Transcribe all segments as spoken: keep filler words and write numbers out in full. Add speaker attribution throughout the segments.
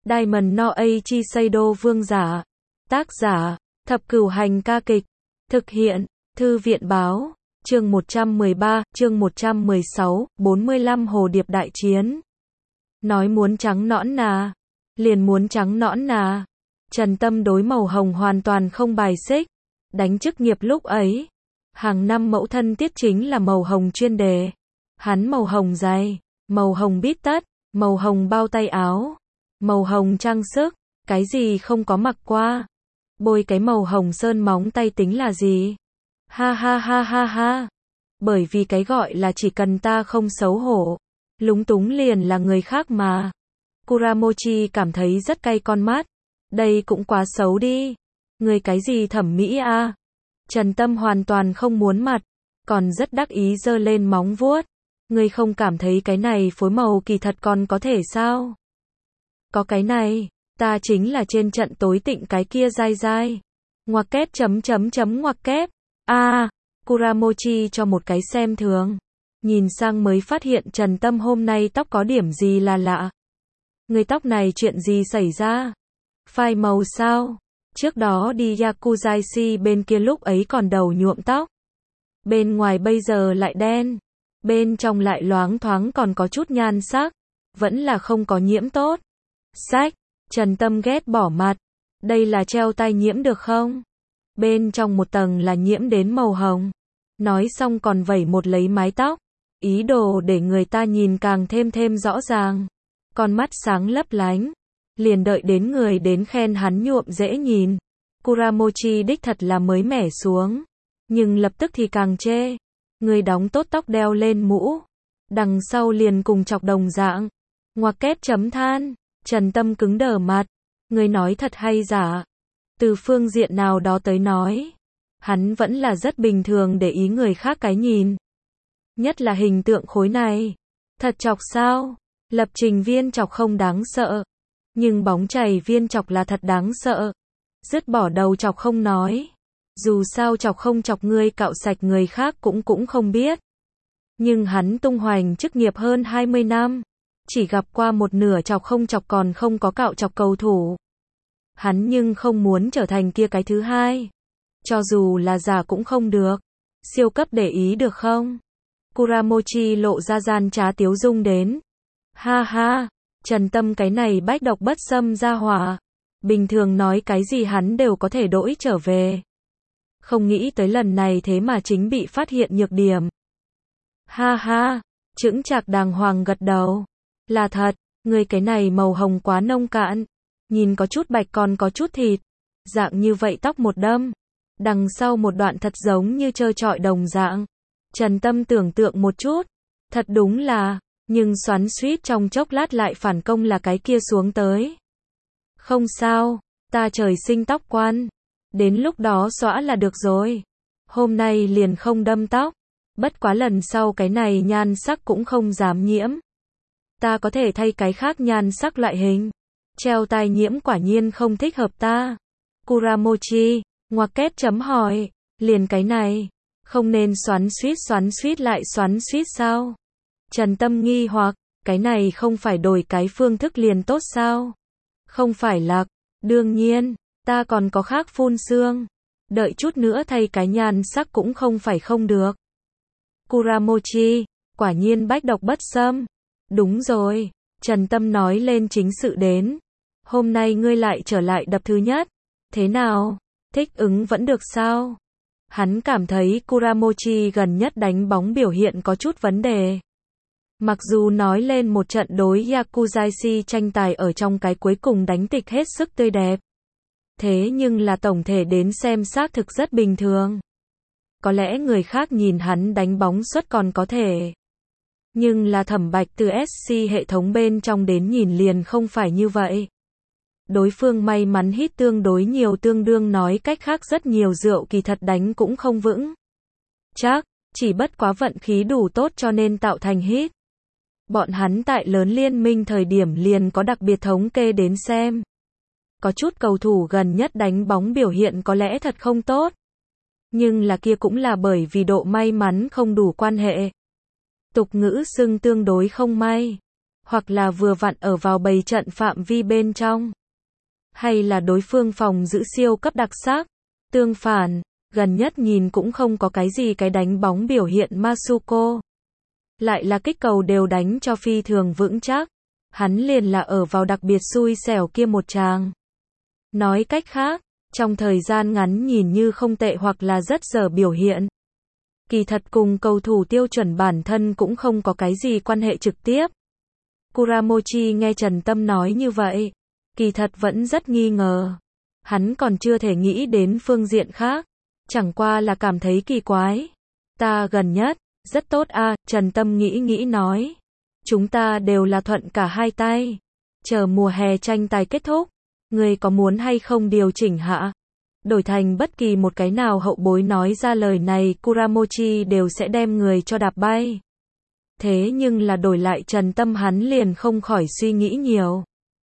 Speaker 1: Diamond no Eiichi Seido vương giả. Tác giả, Thập Cửu Hành ca kịch. Thực hiện, Thư viện báo. Chương một trăm mười ba, chương một trăm mười sáu, bốn mươi lăm Hồ Điệp đại chiến. Nói muốn trắng nõn nà, liền muốn trắng nõn nà. Trần Tâm đối màu hồng hoàn toàn không bài xích. Đánh chức nghiệp lúc ấy, hàng năm mẫu thân tiết chính là màu hồng chuyên đề. Hắn màu hồng giày, màu hồng bít tất, màu hồng bao tay áo, màu hồng trang sức, cái gì không có mặc qua. Bôi cái màu hồng sơn móng tay tính là gì? Ha ha ha ha ha. Bởi vì cái gọi là chỉ cần ta không xấu hổ, lúng túng liền là người khác mà. Kuramochi cảm thấy rất cay con mắt. Đây cũng quá xấu đi. Người cái gì thẩm mỹ a? Trần Tâm hoàn toàn không muốn mặt, còn rất đắc ý giơ lên móng vuốt. Người không cảm thấy cái này phối màu kỳ thật còn có thể sao? Có cái này, ta chính là trên trận tối tịnh cái kia dai dai. Ngoặc kép chấm chấm chấm ngoặc kép. A, à, Kuramochi cho một cái xem thường. Nhìn sang mới phát hiện Trần Tâm hôm nay tóc có điểm gì là lạ. Người tóc này chuyện gì xảy ra? Phai màu sao? Trước đó đi Yakuzashi bên kia lúc ấy còn đầu nhuộm tóc. Bên ngoài bây giờ lại đen. Bên trong lại loáng thoáng còn có chút nhan sắc. Vẫn là không có nhiễm tốt. Sách, Trần Tâm ghét bỏ mặt. Đây là treo tai nhiễm được không? Bên trong một tầng là nhiễm đến màu hồng. Nói xong còn vẩy một lấy mái tóc. Ý đồ để người ta nhìn càng thêm thêm rõ ràng. Con mắt sáng lấp lánh. Liền đợi đến người đến khen hắn nhuộm dễ nhìn. Kuramochi đích thật là mới mẻ xuống. Nhưng lập tức thì càng chê. Người đóng tốt tóc đeo lên mũ. Đằng sau liền cùng chọc đồng dạng. Ngoặc kép chấm than. Trần Tâm cứng đờ mặt. Người nói thật hay giả? Từ phương diện nào đó tới nói. Hắn vẫn là rất bình thường để ý người khác cái nhìn. Nhất là hình tượng khối này. Thật chọc sao? Lập trình viên chọc không đáng sợ. Nhưng bóng chày viên chọc là thật đáng sợ. Dứt bỏ đầu chọc không nói. Dù sao chọc không chọc ngươi cạo sạch người khác cũng cũng không biết. Nhưng hắn tung hoành chức nghiệp hơn hai mươi năm. Chỉ gặp qua một nửa chọc không chọc còn không có cạo chọc cầu thủ. Hắn nhưng không muốn trở thành kia cái thứ hai. Cho dù là giả cũng không được. Siêu cấp để ý được không? Kuramochi lộ ra gian trá tiếu dung đến. Ha ha, Trần Tâm cái này bách độc bất xâm ra hỏa. Bình thường nói cái gì hắn đều có thể đổi trở về. Không nghĩ tới lần này thế mà chính bị phát hiện nhược điểm. Ha ha, chững chạc đàng hoàng gật đầu. Là thật, người cái này màu hồng quá nông cạn. Nhìn có chút bạch còn có chút thịt. Dạng như vậy tóc một đâm. Đằng sau một đoạn thật giống như trơ trọi đồng dạng. Trần Tâm tưởng tượng một chút. Thật đúng là, nhưng xoắn xuýt trong chốc lát lại phản công là cái kia xuống tới. Không sao, ta trời sinh tóc quan. Đến lúc đó xõa là được rồi. Hôm nay liền không đâm tóc. Bất quá lần sau cái này nhan sắc cũng không dám nhiễm. Ta có thể thay cái khác nhan sắc loại hình. Treo tai nhiễm quả nhiên không thích hợp ta. Kuramochi, ngoặc kép chấm hỏi. Liền cái này. Không nên xoắn xuýt xoắn xuýt lại xoắn xuýt sao? Trần Tâm nghi hoặc. Cái này không phải đổi cái phương thức liền tốt sao? Không phải là. Đương nhiên. Ta còn có khác phun xương. Đợi chút nữa thay cái nhan sắc cũng không phải không được. Kuramochi, quả nhiên bách độc bất xâm. Đúng rồi. Trần Tâm nói lên chính sự đến. Hôm nay ngươi lại trở lại đập thứ nhất. Thế nào? Thích ứng vẫn được sao? Hắn cảm thấy Kuramochi gần nhất đánh bóng biểu hiện có chút vấn đề. Mặc dù nói lên một trận đối Yakuzashi tranh tài ở trong cái cuối cùng đánh tịch hết sức tươi đẹp. Thế nhưng là tổng thể đến xem xác thực rất bình thường. Có lẽ người khác nhìn hắn đánh bóng suất còn có thể. Nhưng là Thẩm Bạch từ ét xê hệ thống bên trong đến nhìn liền không phải như vậy. Đối phương may mắn hít tương đối nhiều, tương đương nói cách khác rất nhiều rượu kỳ thật đánh cũng không vững. Chắc, chỉ bất quá vận khí đủ tốt cho nên tạo thành hít. Bọn hắn tại lớn liên minh thời điểm liền có đặc biệt thống kê đến xem. Có chút cầu thủ gần nhất đánh bóng biểu hiện có lẽ thật không tốt. Nhưng là kia cũng là bởi vì độ may mắn không đủ quan hệ. Tục ngữ xưng tương đối không may. hoặc là vừa vặn ở vào bầy trận phạm vi bên trong, hay là đối phương phòng giữ siêu cấp đặc sắc. Tương phản, gần nhất nhìn cũng không có cái gì cái đánh bóng biểu hiện Masuko. Lại là kích cầu đều đánh cho phi thường vững chắc. Hắn liền là ở vào đặc biệt xui xẻo kia một tràng. Nói cách khác, trong thời gian ngắn nhìn như không tệ hoặc là rất dở biểu hiện. Kỳ thật cùng cầu thủ tiêu chuẩn bản thân cũng không có cái gì quan hệ trực tiếp. Kuramochi nghe Trần Tâm nói như vậy, kỳ thật vẫn rất nghi ngờ. Hắn còn chưa thể nghĩ đến phương diện khác, chẳng qua là cảm thấy kỳ quái. Ta gần nhất, rất tốt a, Trần Tâm nghĩ nghĩ nói. Chúng ta đều là thuận cả hai tay. Chờ mùa hè tranh tài kết thúc, ngươi có muốn hay không điều chỉnh hạ? Đổi thành bất kỳ một cái nào hậu bối nói ra lời này, Kuramochi đều sẽ đem người cho đạp bay. Thế nhưng là đổi lại Trần Tâm hắn liền không khỏi suy nghĩ nhiều.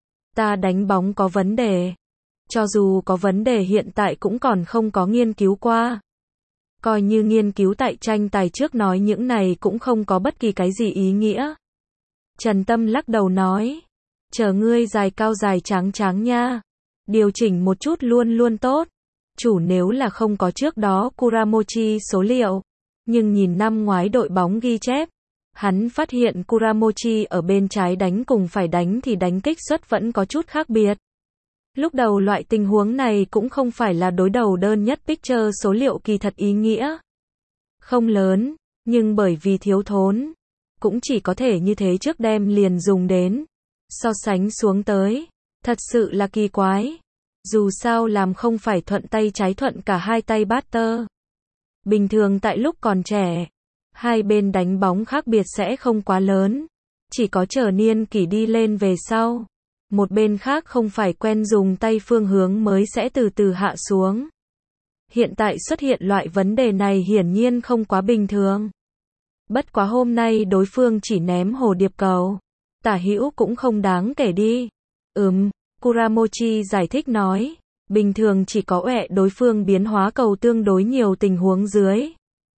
Speaker 1: Ta đánh bóng có vấn đề. Cho dù có vấn đề hiện tại cũng còn không có nghiên cứu qua. Coi như nghiên cứu tại tranh tài trước nói những này cũng không có bất kỳ cái gì ý nghĩa. Trần Tâm lắc đầu nói. Chờ ngươi dài cao dài tráng tráng nha. Điều chỉnh một chút luôn luôn tốt. Chủ nếu là không có trước đó Kuramochi số liệu. Nhưng nhìn năm ngoái đội bóng ghi chép. Hắn phát hiện Kuramochi ở bên trái đánh cùng phải đánh thì đánh kích suất vẫn có chút khác biệt. Lúc đầu loại tình huống này cũng không phải là đối đầu đơn nhất picture số liệu kỳ thật ý nghĩa. Không lớn, nhưng bởi vì thiếu thốn. Cũng chỉ có thể như thế trước đem liền dùng đến. So sánh xuống tới. Thật sự là kỳ quái. Dù sao làm không phải thuận tay trái thuận cả hai tay batter. Bình thường tại lúc còn trẻ. Hai bên đánh bóng khác biệt sẽ không quá lớn. Chỉ có chờ niên kỷ đi lên về sau. Một bên khác không phải quen dùng tay phương hướng mới sẽ từ từ hạ xuống. Hiện tại xuất hiện loại vấn đề này hiển nhiên không quá bình thường. Bất quá hôm nay đối phương chỉ ném hồ điệp cầu. Tả hữu cũng không đáng kể đi. Ừm, Kuramochi giải thích nói. Bình thường chỉ có uệ đối phương biến hóa cầu tương đối nhiều tình huống dưới.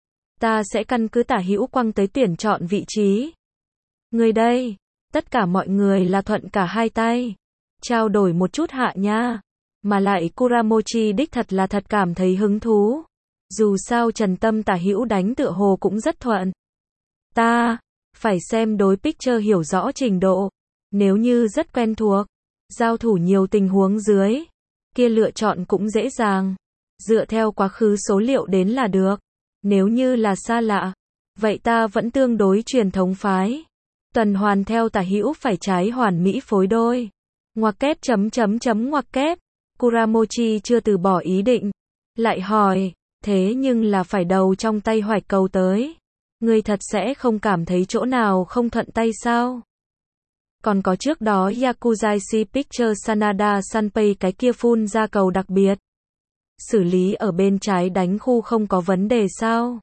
Speaker 1: Ta sẽ căn cứ tả hữu quăng tới tuyển chọn vị trí. Người đây, tất cả mọi người là thuận cả hai tay. Trao đổi một chút hạ nha. Mà lại Kuramochi đích thật là thật cảm thấy hứng thú. Dù sao Trần Tâm tả hữu đánh tựa hồ cũng rất thuận. Ta, phải xem đối picture hiểu rõ trình độ. Nếu như rất quen thuộc, giao thủ nhiều tình huống dưới, kia lựa chọn cũng dễ dàng. Dựa theo quá khứ số liệu đến là được. Nếu như là xa lạ, vậy ta vẫn tương đối truyền thống phái. Tuần hoàn theo tả hữu phải trái hoàn mỹ phối đôi. Ngoặc kép chấm chấm chấm ngoặc kép. Kuramochi chưa từ bỏ ý định. Lại hỏi, thế nhưng là phải đầu trong tay hoạch cầu tới. Ngươi thật sẽ không cảm thấy chỗ nào không thuận tay sao? Còn có trước đó Yakuzaishi Picture Sanada Sanpei cái kia phun ra cầu đặc biệt. Xử lý ở bên trái đánh khu không có vấn đề sao?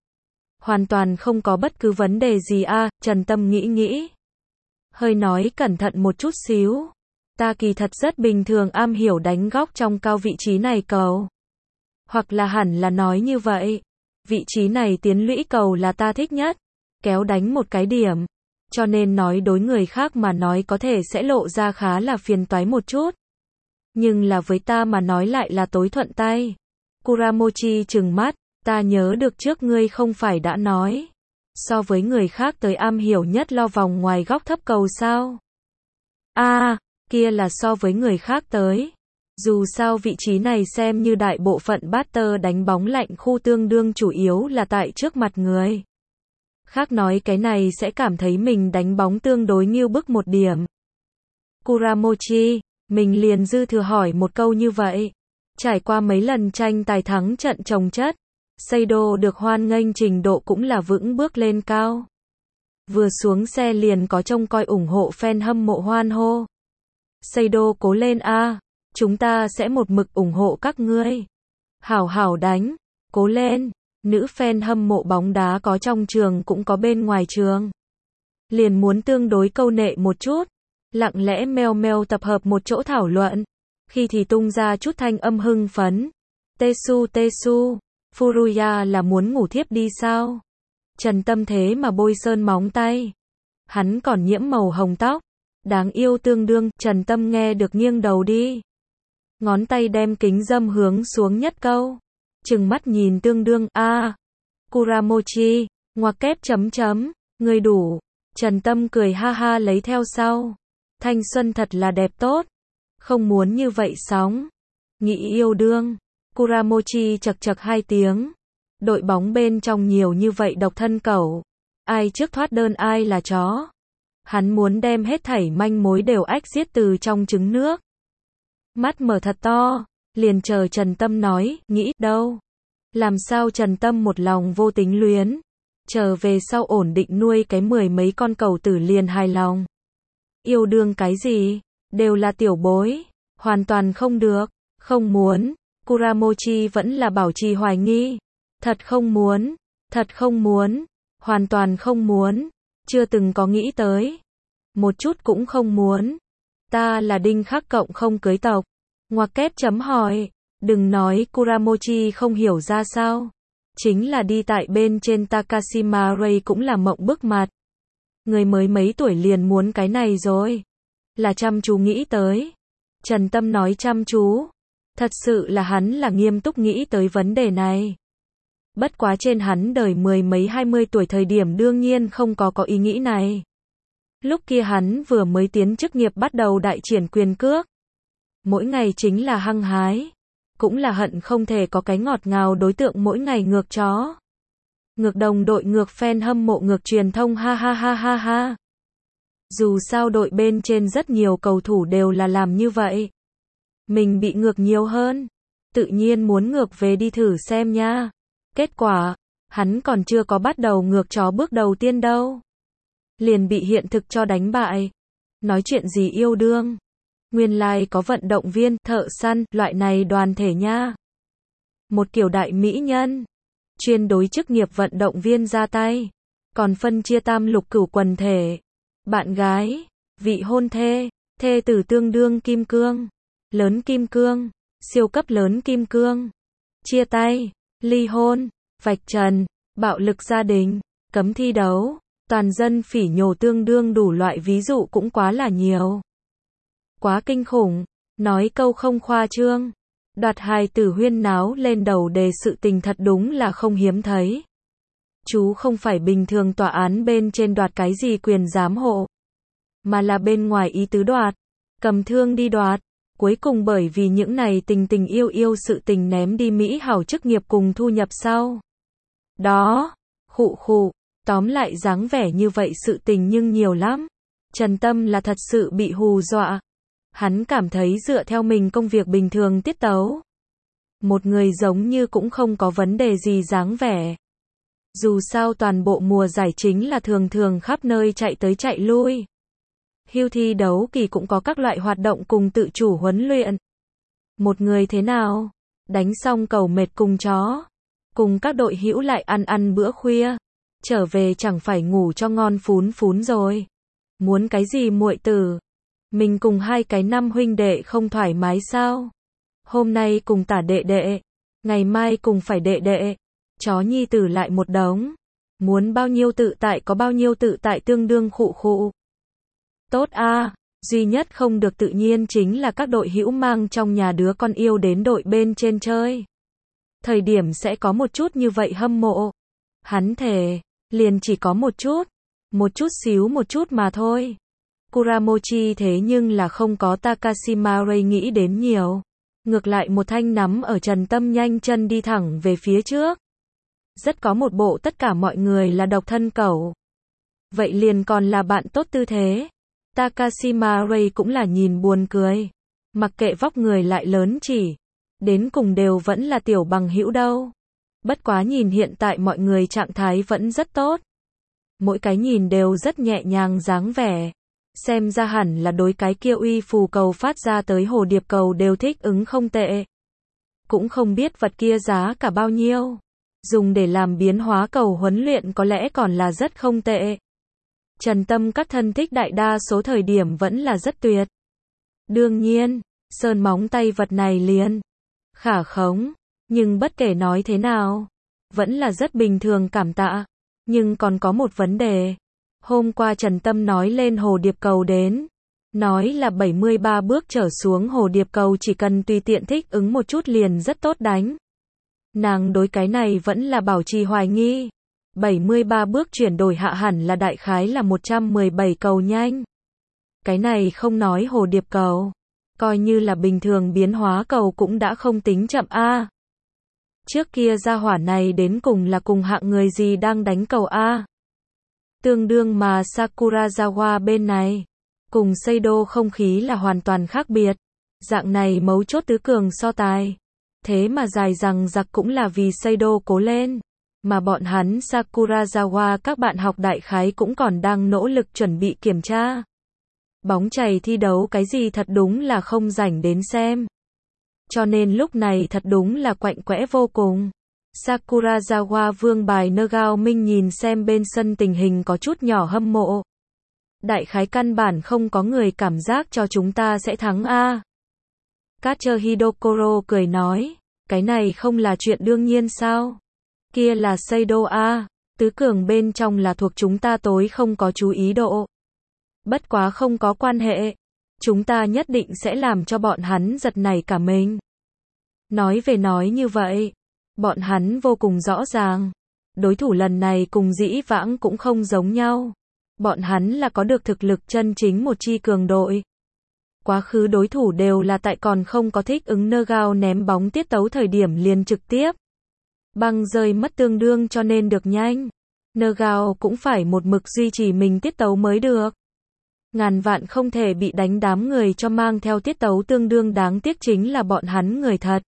Speaker 1: Hoàn toàn không có bất cứ vấn đề gì a, à, Trần Tâm nghĩ nghĩ. Hơi nói cẩn thận một chút xíu. Ta kỳ thật rất bình thường am hiểu đánh góc trong cao vị trí này cầu. Hoặc là hẳn là nói như vậy. Vị trí này tiến lũy cầu là ta thích nhất. Kéo đánh một cái điểm. Cho nên nói đối người khác mà nói có thể sẽ lộ ra khá là phiền toái một chút. Nhưng là với ta mà nói lại là tối thuận tay. Kuramochi trừng mắt. Ta nhớ được trước ngươi không phải đã nói. So với người khác tới am hiểu nhất lo vòng ngoài góc thấp cầu sao? A, à, kia là so với người khác tới. Dù sao vị trí này xem như đại bộ phận batter đánh bóng lạnh khu tương đương chủ yếu là tại trước mặt người. Khác nói cái này sẽ cảm thấy mình đánh bóng tương đối nghiêu bức một điểm. Kuramochi, mình liền dư thừa hỏi một câu như vậy. Trải qua mấy lần tranh tài thắng trận chồng chất. Seido được hoan nghênh trình độ cũng là vững bước lên cao. Vừa xuống xe liền có trông coi ủng hộ fan hâm mộ hoan hô. Seido cố lên a, chúng ta sẽ một mực ủng hộ các ngươi. Hảo hảo đánh, cố lên. Nữ fan hâm mộ bóng đá có trong trường cũng có bên ngoài trường. Liền muốn tương đối câu nệ một chút. Lặng lẽ meo meo tập hợp một chỗ thảo luận. Khi thì tung ra chút thanh âm hưng phấn. Tesu Tesu. Furuya là muốn ngủ thiếp đi sao? Trần Tâm thế mà bôi sơn móng tay. Hắn còn nhiễm màu hồng tóc. Đáng yêu tương đương, Trần Tâm nghe được nghiêng đầu đi. Ngón tay đem kính dâm hướng xuống nhất câu. Trừng mắt nhìn tương đương, a à, Kuramochi, ngoặc kép chấm chấm, người đủ. Trần Tâm cười ha ha lấy theo sau. Thanh xuân thật là đẹp tốt. Không muốn như vậy sóng. Nghĩ yêu đương. Kuramochi chật chật hai tiếng. Đội bóng bên trong nhiều như vậy độc thân cẩu. Ai trước thoát đơn ai là chó. Hắn muốn đem hết thảy manh mối đều ách giết từ trong trứng nước. Mắt mở thật to. Liền chờ Trần Tâm nói, nghĩ đâu. Làm sao Trần Tâm một lòng vô tính luyến. Chờ về sau ổn định nuôi cái mười mấy con cẩu tử liền hài lòng. Yêu đương cái gì, đều là tiểu bối, hoàn toàn không được, không muốn. Kuramochi vẫn là bảo trì hoài nghi. Thật không muốn, thật không muốn, hoàn toàn không muốn, chưa từng có nghĩ tới. Một chút cũng không muốn. Ta là đinh khắc cộng không cưới tộc. Ngoặc kép chấm hỏi, đừng nói Kuramochi không hiểu ra sao. Chính là đi tại bên trên Takashima Ray cũng là mộng bức mặt. Người mới mấy tuổi liền muốn cái này rồi. Là chăm chú nghĩ tới. Trần Tâm nói chăm chú. Thật sự là hắn là nghiêm túc nghĩ tới vấn đề này. Bất quá trên hắn đời mười mấy hai mươi tuổi thời điểm đương nhiên không có có ý nghĩ này. Lúc kia hắn vừa mới tiến chức nghiệp bắt đầu đại triển quyền cước. Mỗi ngày chính là hăng hái. Cũng là hận không thể có cái ngọt ngào đối tượng mỗi ngày ngược chó. Ngược đồng đội ngược fan hâm mộ ngược truyền thông ha ha ha ha ha. Dù sao đội bên trên rất nhiều cầu thủ đều là làm như vậy. Mình bị ngược nhiều hơn. Tự nhiên muốn ngược về đi thử xem nha. Kết quả, hắn còn chưa có bắt đầu ngược chó bước đầu tiên đâu. Liền bị hiện thực cho đánh bại. Nói chuyện gì yêu đương. Nguyên lai like có vận động viên, thợ săn, loại này đoàn thể nha. Một kiểu đại mỹ nhân. Chuyên đối chức nghiệp vận động viên ra tay. Còn phân chia tam lục cửu quần thể. Bạn gái, vị hôn thê, thê tử tương đương kim cương. Lớn kim cương, siêu cấp lớn kim cương. Chia tay, ly hôn, vạch trần, bạo lực gia đình, cấm thi đấu. Toàn dân phỉ nhổ tương đương đủ loại ví dụ cũng quá là nhiều. Quá kinh khủng, nói câu không khoa trương. Đoạt hài tử huyên náo lên đầu đề sự tình thật đúng là không hiếm thấy. Chú không phải bình thường tòa án bên trên đoạt cái gì quyền giám hộ. Mà là bên ngoài ý tứ đoạt. Cầm thương đi đoạt. Cuối cùng bởi vì những này tình tình yêu yêu sự tình ném đi Mỹ hảo chức nghiệp cùng thu nhập sau. Đó, khụ khụ. Tóm lại dáng vẻ như vậy sự tình nhưng nhiều lắm. Trần Tâm là thật sự bị hù dọa. Hắn cảm thấy dựa theo mình công việc bình thường tiết tấu. Một người giống như cũng không có vấn đề gì dáng vẻ. Dù sao toàn bộ mùa giải chính là thường thường khắp nơi chạy tới chạy lui. Hưu thi đấu kỳ cũng có các loại hoạt động cùng tự chủ huấn luyện. Một người thế nào? Đánh xong cầu mệt cùng chó. Cùng các đội hữu lại ăn ăn bữa khuya. Trở về chẳng phải ngủ cho ngon phún phún rồi. Muốn cái gì muội tử? Mình cùng hai cái năm huynh đệ không thoải mái sao? Hôm nay cùng tả đệ đệ. Ngày mai cùng phải đệ đệ. Chó nhi tử lại một đống. Muốn bao nhiêu tự tại có bao nhiêu tự tại tương đương khụ khụ. Tốt a, à, duy nhất không được tự nhiên chính là các đội hữu mang trong nhà đứa con yêu đến đội bên trên chơi. Thời điểm sẽ có một chút như vậy hâm mộ. Hắn thề, liền chỉ có một chút. Một chút xíu một chút mà thôi. Kuramochi thế nhưng là không có Takashima Ray nghĩ đến nhiều. Ngược lại một thanh nắm ở Trần Tâm nhanh chân đi thẳng về phía trước. Rất có một bộ tất cả mọi người là độc thân cẩu. Vậy liền còn là bạn tốt tư thế. Takashima Ray cũng là nhìn buồn cười. Mặc kệ vóc người lại lớn chỉ. Đến cùng đều vẫn là tiểu bằng hữu đâu. Bất quá nhìn hiện tại mọi người trạng thái vẫn rất tốt. Mỗi cái nhìn đều rất nhẹ nhàng dáng vẻ. Xem ra hẳn là đối cái kia uy phù cầu phát ra tới hồ điệp cầu đều thích ứng không tệ. Cũng không biết vật kia giá cả bao nhiêu. Dùng để làm biến hóa cầu huấn luyện có lẽ còn là rất không tệ. Trần Tâm các thân thích đại đa số thời điểm vẫn là rất tuyệt. Đương nhiên, sơn móng tay vật này liền khả khống, nhưng bất kể nói thế nào, vẫn là rất bình thường cảm tạ. Nhưng còn có một vấn đề. Hôm qua Trần Tâm nói lên hồ điệp cầu đến. Nói là bảy mươi ba bước trở xuống hồ điệp cầu chỉ cần tùy tiện thích ứng một chút liền rất tốt đánh. Nàng đối cái này vẫn là bảo trì hoài nghi. bảy mươi ba bước chuyển đổi hạ hẳn là đại khái là một trăm mười bảy cầu nhanh. Cái này không nói hồ điệp cầu. Coi như là bình thường biến hóa cầu cũng đã không tính chậm a. Trước kia gia hỏa này đến cùng là cùng hạng người gì đang đánh cầu a. Tương đương mà Sakurazawa bên này, cùng Seido không khí là hoàn toàn khác biệt. Dạng này mấu chốt tứ cường so tài. Thế mà dài rằng giặc cũng là vì Seido cố lên. Mà bọn hắn Sakurazawa các bạn học đại khái cũng còn đang nỗ lực chuẩn bị kiểm tra. Bóng chày thi đấu cái gì thật đúng là không rảnh đến xem. Cho nên lúc này thật đúng là quạnh quẽ vô cùng. Sakurazawa vương bài Nagao Minh nhìn xem bên sân tình hình có chút nhỏ hâm mộ. Đại khái căn bản không có người cảm giác cho chúng ta sẽ thắng a. Catcher Hidokoro cười nói, cái này không là chuyện đương nhiên sao? Kia là Seido a, tứ cường bên trong là thuộc chúng ta tối không có chú ý độ. Bất quá không có quan hệ, chúng ta nhất định sẽ làm cho bọn hắn giật nảy cả mình. Nói về nói như vậy, bọn hắn vô cùng rõ ràng, đối thủ lần này cùng dĩ vãng cũng không giống nhau. Bọn hắn là có được thực lực chân chính một chi cường đội. Quá khứ đối thủ đều là tại còn không có thích ứng Nagao ném bóng tiết tấu thời điểm liền trực tiếp băng rơi mất tương đương cho nên được nhanh. Nagao cũng phải một mực duy trì mình tiết tấu mới được. Ngàn vạn không thể bị đánh đám người cho mang theo tiết tấu tương đương đáng tiếc chính là bọn hắn người thật.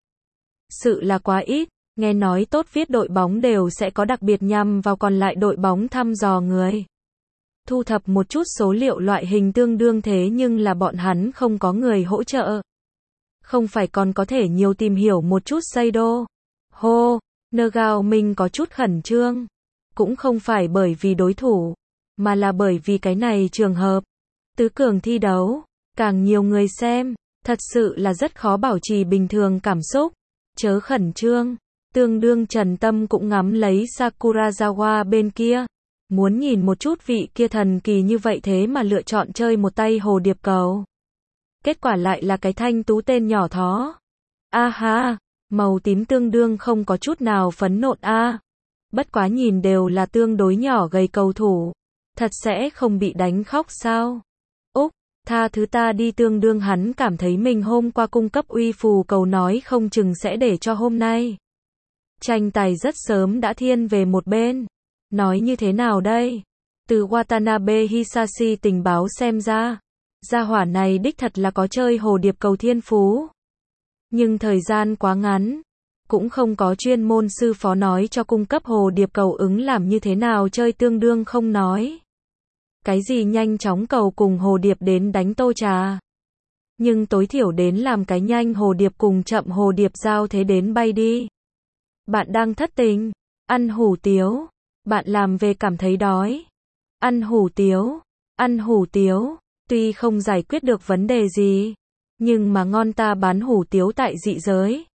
Speaker 1: Sự là quá ít, nghe nói tốt viết đội bóng đều sẽ có đặc biệt nhằm vào còn lại đội bóng thăm dò người. Thu thập một chút số liệu loại hình tương đương thế nhưng là bọn hắn không có người hỗ trợ. Không phải còn có thể nhiều tìm hiểu một chút Seido. Hô, Nagao mình có chút khẩn trương. Cũng không phải bởi vì đối thủ, mà là bởi vì cái này trường hợp. Tứ cường thi đấu, càng nhiều người xem, thật sự là rất khó bảo trì bình thường cảm xúc. Chớ khẩn trương, tương đương Trần Tâm cũng ngắm lấy Sakurazawa bên kia. Muốn nhìn một chút vị kia thần kỳ như vậy thế mà lựa chọn chơi một tay hồ điệp cầu. Kết quả lại là cái thanh tú tên nhỏ thó. A ha, màu tím tương đương không có chút nào phấn nộn a. Bất quá nhìn đều là tương đối nhỏ gầy cầu thủ. Thật sẽ không bị đánh khóc sao? Úc, tha thứ ta đi tương đương hắn cảm thấy mình hôm qua cung cấp uy phù cầu nói không chừng sẽ để cho hôm nay. Tranh tài rất sớm đã thiên về một bên. Nói như thế nào đây? Từ Watanabe Hisashi tình báo xem ra, gia hỏa này đích thật là có chơi hồ điệp cầu thiên phú. Nhưng thời gian quá ngắn, cũng không có chuyên môn sư phó nói cho cung cấp hồ điệp cầu ứng làm như thế nào chơi tương đương không nói. Cái gì nhanh chóng cầu cùng hồ điệp đến đánh tô trà. Nhưng tối thiểu đến làm cái nhanh hồ điệp cùng chậm hồ điệp giao thế đến bay đi. Bạn đang thất tình, ăn hủ tiếu. Bạn làm về cảm thấy đói. Ăn hủ tiếu, ăn hủ tiếu, tuy không giải quyết được vấn đề gì, nhưng mà ngon ta bán hủ tiếu tại dị giới.